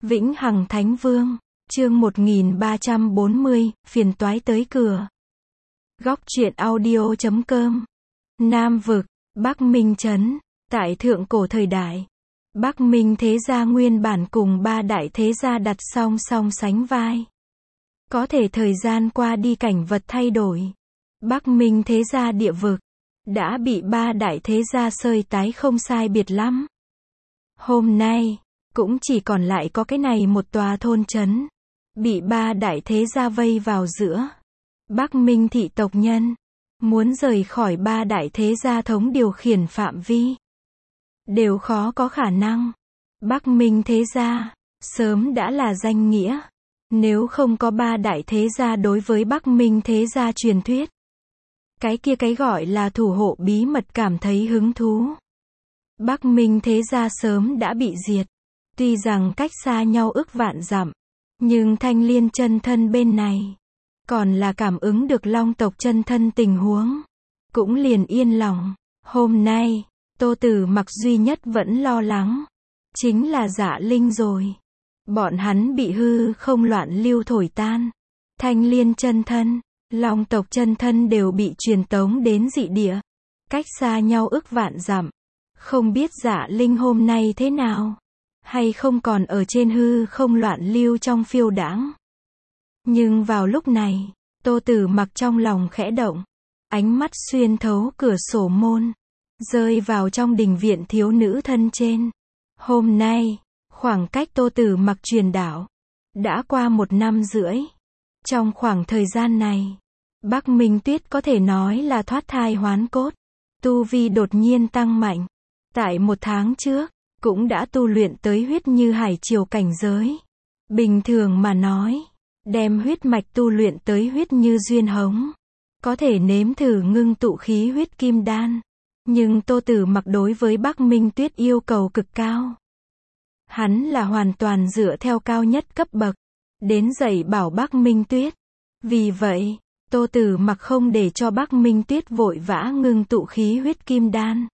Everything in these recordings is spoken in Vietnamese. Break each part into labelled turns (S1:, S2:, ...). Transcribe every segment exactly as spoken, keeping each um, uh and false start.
S1: Vĩnh Hằng Thánh Vương, chương một nghìn ba trăm bốn mươi, phiền toái tới cửa. Góc truyện audio chấm com. Nam vực, Bắc Minh Trấn, tại thượng cổ thời đại. Bắc Minh thế gia nguyên bản cùng ba đại thế gia đặt song song sánh vai. Có thể thời gian qua đi cảnh vật thay đổi. Bắc Minh thế gia địa vực đã bị ba đại thế gia xơi tái không sai biệt lắm. Hôm nay, cũng chỉ còn lại có cái này một tòa thôn trấn, bị ba đại thế gia vây vào giữa. Bắc Minh thị tộc nhân, muốn rời khỏi ba đại thế gia thống điều khiển phạm vi, đều khó có khả năng. Bắc Minh thế gia, sớm đã là danh nghĩa. Nếu không có ba đại thế gia đối với Bắc Minh thế gia truyền thuyết, cái kia cái gọi là thủ hộ bí mật cảm thấy hứng thú. Bắc Minh thế gia sớm đã bị diệt. Tuy rằng cách xa nhau ức vạn dặm, nhưng Thanh Liên chân thân bên này, còn là cảm ứng được Long tộc chân thân tình huống, cũng liền yên lòng. Hôm nay, Tô Tử Mặc duy nhất vẫn lo lắng, chính là Dạ Linh rồi. Bọn hắn bị hư không loạn lưu thổi tan. Thanh Liên chân thân, Long tộc chân thân đều bị truyền tống đến dị địa, cách xa nhau ức vạn dặm. Không biết Dạ Linh hôm nay thế nào, hay không còn ở trên hư không loạn lưu trong phiêu đãng. Nhưng vào lúc này, Tô Tử Mặc trong lòng khẽ động, ánh mắt xuyên thấu cửa sổ môn, rơi vào trong đình viện thiếu nữ thân trên. Hôm nay, khoảng cách Tô Tử Mặc truyền đạo đã qua một năm rưỡi. Trong khoảng thời gian này, Bắc Minh Tuyết có thể nói là thoát thai hoán cốt, tu vi đột nhiên tăng mạnh. Tại một tháng trước, cũng đã tu luyện tới huyết như hải triều cảnh giới. Bình thường mà nói, đem huyết mạch tu luyện tới huyết như duyên hống, có thể nếm thử ngưng tụ khí huyết kim đan. Nhưng Tô Tử Mặc đối với Bắc Minh Tuyết yêu cầu cực cao. Hắn là hoàn toàn dựa theo cao nhất cấp bậc, đến dạy bảo Bắc Minh Tuyết. Vì vậy, Tô Tử Mặc không để cho Bắc Minh Tuyết vội vã ngưng tụ khí huyết kim đan,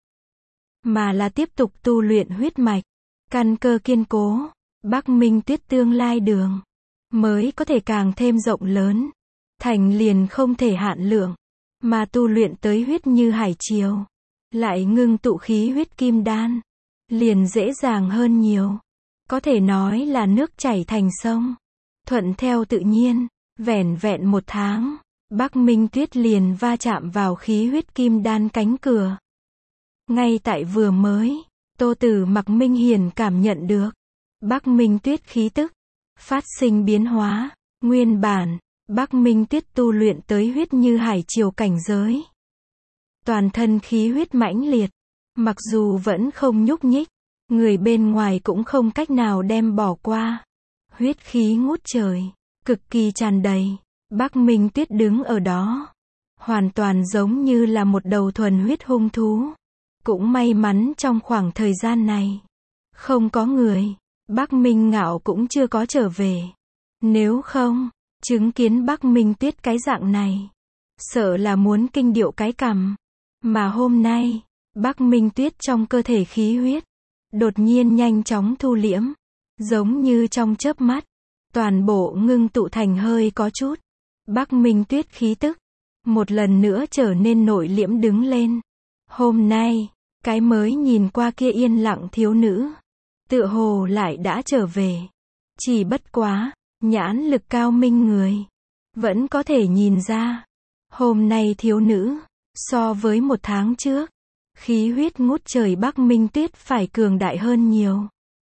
S1: mà là tiếp tục tu luyện huyết mạch, căn cơ kiên cố. Bắc Minh Tuyết tương lai đường mới có thể càng thêm rộng lớn, thành liền không thể hạn lượng, mà tu luyện tới huyết như hải triều, lại ngưng tụ khí huyết kim đan, liền dễ dàng hơn nhiều. Có thể nói là nước chảy thành sông, thuận theo tự nhiên. Vẻn vẹn một tháng, Bắc Minh Tuyết liền va chạm vào khí huyết kim đan cánh cửa. Ngay tại vừa mới, Tô Tử Mặc minh hiển cảm nhận được Bắc Minh Tuyết khí tức phát sinh biến hóa. Nguyên bản, Bắc Minh Tuyết tu luyện tới huyết như hải triều cảnh giới, toàn thân khí huyết mãnh liệt, mặc dù vẫn không nhúc nhích, người bên ngoài cũng không cách nào đem bỏ qua. Huyết khí ngút trời, cực kỳ tràn đầy. Bắc Minh Tuyết đứng ở đó, hoàn toàn giống như là một đầu thuần huyết hung thú. Cũng may mắn trong khoảng thời gian này, không có người, Bắc Minh Ngạo cũng chưa có trở về. Nếu không, chứng kiến Bắc Minh Tuyết cái dạng này, sợ là muốn kinh điệu cái cằm. Mà hôm nay, Bắc Minh Tuyết trong cơ thể khí huyết, đột nhiên nhanh chóng thu liễm, giống như trong chớp mắt, toàn bộ ngưng tụ thành hơi có chút. Bắc Minh Tuyết khí tức, một lần nữa trở nên nội liễm đứng lên. Hôm nay, cái mới nhìn qua kia yên lặng thiếu nữ, tựa hồ lại đã trở về. Chỉ bất quá, nhãn lực cao minh người, vẫn có thể nhìn ra, hôm nay thiếu nữ, so với một tháng trước, khí huyết ngút trời Bắc Minh Tuyết phải cường đại hơn nhiều.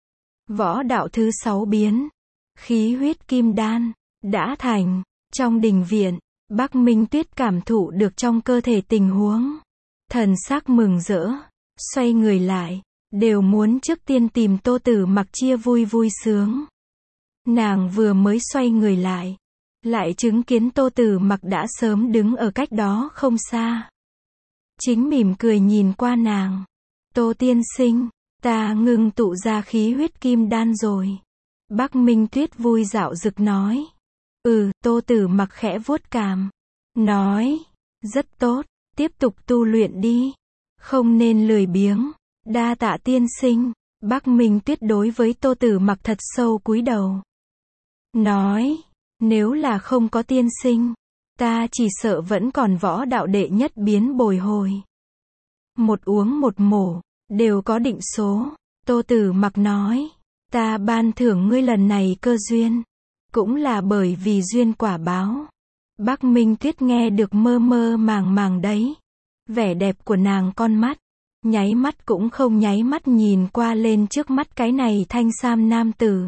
S1: Võ đạo thứ sáu biến, khí huyết kim đan, đã thành. Trong đình viện, Bắc Minh Tuyết cảm thụ được trong cơ thể tình huống, thần sắc mừng rỡ, xoay người lại, đều muốn trước tiên tìm Tô Tử Mặc chia vui vui sướng. Nàng vừa mới xoay người lại, lại chứng kiến Tô Tử Mặc đã sớm đứng ở cách đó không xa. Chính mỉm cười nhìn qua nàng. Tô tiên sinh, ta ngưng tụ ra khí huyết kim đan rồi. Bắc Minh Tuyết vui dạo dực nói. Ừ, Tô Tử Mặc khẽ vuốt cằm, nói, rất tốt, tiếp tục tu luyện đi, không nên lười biếng. Đa tạ tiên sinh. Bắc Minh Tuyết đối với Tô Tử Mặc thật sâu cúi đầu. Nói, nếu là không có tiên sinh, ta chỉ sợ vẫn còn võ đạo đệ nhất biến bồi hồi. Một uống một mổ, đều có định số. Tô Tử Mặc nói, ta ban thưởng ngươi lần này cơ duyên, cũng là bởi vì duyên quả báo. Bắc Minh Tuyết nghe được mơ mơ màng màng đấy. Vẻ đẹp của nàng con mắt, nháy mắt cũng không nháy mắt nhìn qua lên trước mắt cái này thanh sam nam tử.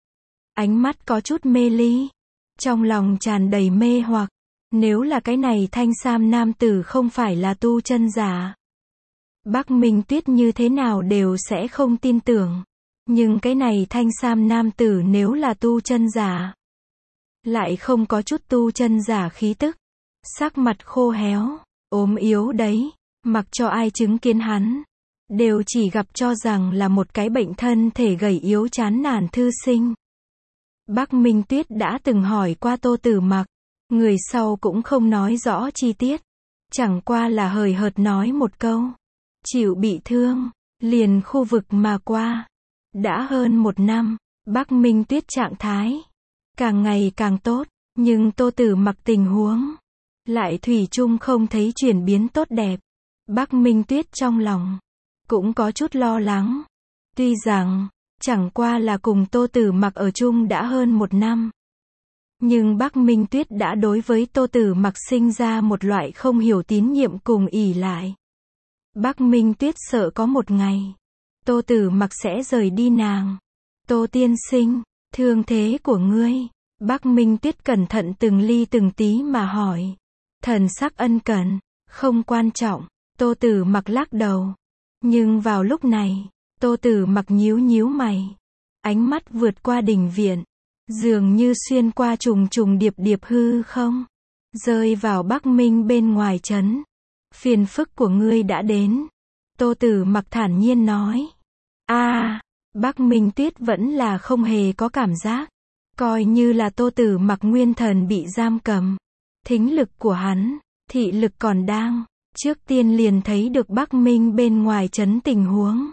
S1: Ánh mắt có chút mê ly, trong lòng tràn đầy mê hoặc. Nếu là cái này thanh sam nam tử không phải là tu chân giả, Bắc Minh Tuyết như thế nào đều sẽ không tin tưởng. Nhưng cái này thanh sam nam tử nếu là tu chân giả, lại không có chút tu chân giả khí tức. Sắc mặt khô héo, ốm yếu đấy, mặc cho ai chứng kiến hắn, đều chỉ gặp cho rằng là một cái bệnh thân thể gầy yếu chán nản thư sinh. Bắc Minh Tuyết đã từng hỏi qua Tô Tử Mặc, người sau cũng không nói rõ chi tiết, chẳng qua là hời hợt nói một câu, chịu bị thương, liền khu vực mà qua. Đã hơn một năm, Bắc Minh Tuyết trạng thái càng ngày càng tốt, nhưng Tô Tử Mặc tình huống lại thủy chung không thấy chuyển biến tốt đẹp. Bắc Minh Tuyết trong lòng cũng có chút lo lắng. Tuy rằng chẳng qua là cùng Tô Tử Mặc ở chung đã hơn một năm, nhưng Bắc Minh Tuyết đã đối với Tô Tử Mặc sinh ra một loại không hiểu tín nhiệm cùng ỷ lại. Bắc Minh Tuyết sợ có một ngày Tô Tử Mặc sẽ rời đi nàng. Tô tiên sinh, thương thế của ngươi? Bắc Minh Tuyết cẩn thận từng ly từng tí mà hỏi. Thần sắc ân cần, không quan trọng. Tô Tử Mặc lắc đầu. Nhưng vào lúc này, Tô Tử Mặc nhíu nhíu mày. Ánh mắt vượt qua đình viện, dường như xuyên qua trùng trùng điệp điệp hư không, rơi vào Bắc Minh bên ngoài trấn. Phiền phức của ngươi đã đến. Tô Tử Mặc thản nhiên nói. A, à, Bắc Minh Tuyết vẫn là không hề có cảm giác. Coi như là Tô Tử Mặc nguyên thần bị giam cầm, thính lực của hắn, thị lực còn đang, trước tiên liền thấy được Bắc Minh bên ngoài trấn tình huống.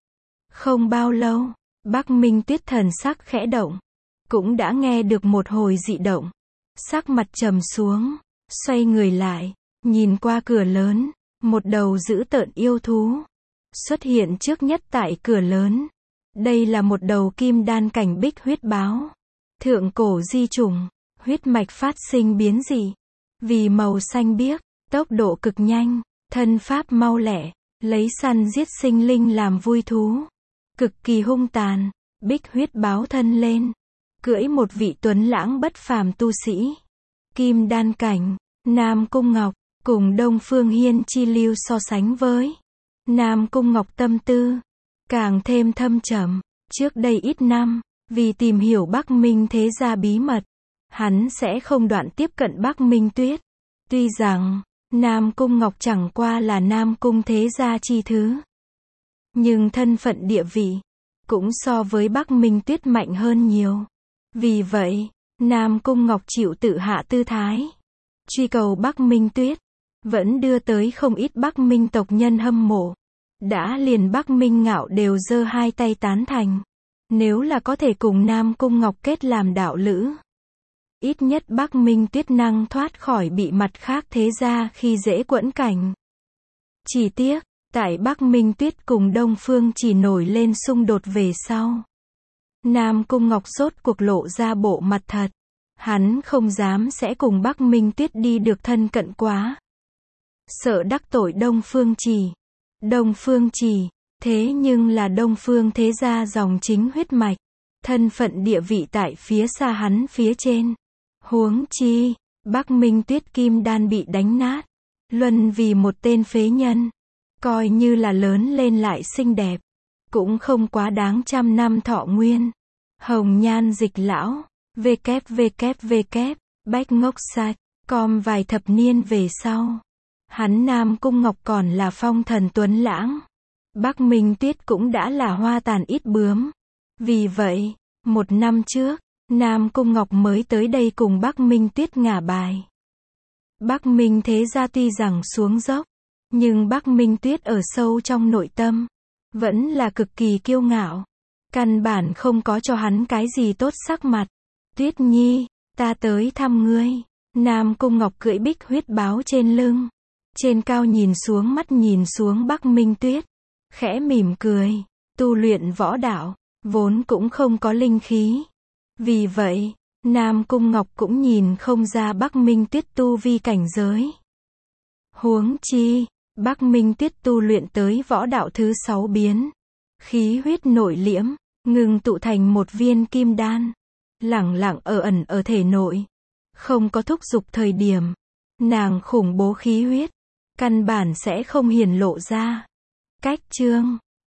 S1: Không bao lâu, Bắc Minh Tuyết thần sắc khẽ động, cũng đã nghe được một hồi dị động. Sắc mặt trầm xuống, xoay người lại, nhìn qua cửa lớn, một đầu dữ tợn yêu thú xuất hiện trước nhất tại cửa lớn. Đây là một đầu kim đan cảnh bích huyết báo, thượng cổ di chủng, huyết mạch phát sinh biến dị, vì màu xanh biếc, tốc độ cực nhanh, thân pháp mau lẹ, lấy săn giết sinh linh làm vui thú, cực kỳ hung tàn. Bích huyết báo thân lên, cưỡi một vị tuấn lãng bất phàm tu sĩ, kim đan cảnh. Nam Cung Ngọc cùng Đông Phương Hiên chi lưu so sánh với, Nam Cung Ngọc tâm tư càng thêm thâm trầm. Trước đây ít năm, vì tìm hiểu Bắc Minh thế gia bí mật, hắn sẽ không đoạn tiếp cận Bắc Minh Tuyết. Tuy rằng Nam Cung Ngọc chẳng qua là Nam Cung thế gia chi thứ, nhưng thân phận địa vị cũng so với Bắc Minh Tuyết mạnh hơn nhiều. Vì vậy, Nam Cung Ngọc chịu tự hạ tư thái, truy cầu Bắc Minh Tuyết, vẫn đưa tới không ít Bắc Minh tộc nhân hâm mộ. Đã liền Bắc Minh Ngạo đều giơ hai tay tán thành. Nếu là có thể cùng Nam Cung Ngọc kết làm đạo lữ, ít nhất Bắc Minh Tuyết năng thoát khỏi bị mặt khác thế gia khi dễ quẫn cảnh. Chỉ tiếc, tại Bắc Minh Tuyết cùng Đông Phương chỉ nổi lên xung đột về sau, Nam Cung Ngọc rốt cuộc lộ ra bộ mặt thật. Hắn không dám sẽ cùng Bắc Minh Tuyết đi được thân cận quá, sợ đắc tội Đông Phương Chỉ. Đông Phương Chỉ, thế nhưng là Đông Phương thế gia dòng chính huyết mạch, thân phận địa vị tại phía xa hắn phía trên. Huống chi, Bắc Minh Tuyết kim đan bị đánh nát, luân vì một tên phế nhân, coi như là lớn lên lại xinh đẹp, cũng không quá đáng trăm năm thọ nguyên. Hồng Nhan Dịch Lão, www, Bách Ngốc Sạch, com vài thập niên về sau, hắn Nam Cung Ngọc còn là phong thần tuấn lãng, Bắc Minh Tuyết cũng đã là hoa tàn ít bướm. Vì vậy, một năm trước, Nam Cung Ngọc mới tới đây cùng Bắc Minh Tuyết ngả bài. Bắc Minh thế gia tuy rằng xuống dốc, nhưng Bắc Minh Tuyết ở sâu trong nội tâm, vẫn là cực kỳ kiêu ngạo. Căn bản không có cho hắn cái gì tốt sắc mặt. Tuyết Nhi, ta tới thăm ngươi. Nam Cung Ngọc cưỡi bích huyết báo trên lưng. Trên cao nhìn xuống mắt nhìn xuống Bắc Minh Tuyết. Khẽ mỉm cười. Tu luyện võ đạo, vốn cũng không có linh khí. Vì vậy, Nam Cung Ngọc cũng nhìn không ra Bắc Minh Tuyết tu vi cảnh giới. Huống chi, Bắc Minh Tuyết tu luyện tới võ đạo thứ sáu biến. Khí huyết nội liễm, ngừng tụ thành một viên kim đan. Lẳng lặng ở ẩn ở thể nội. Không có thúc giục thời điểm. Nàng khủng bố khí huyết. Căn bản sẽ không hiển lộ ra. Cách chương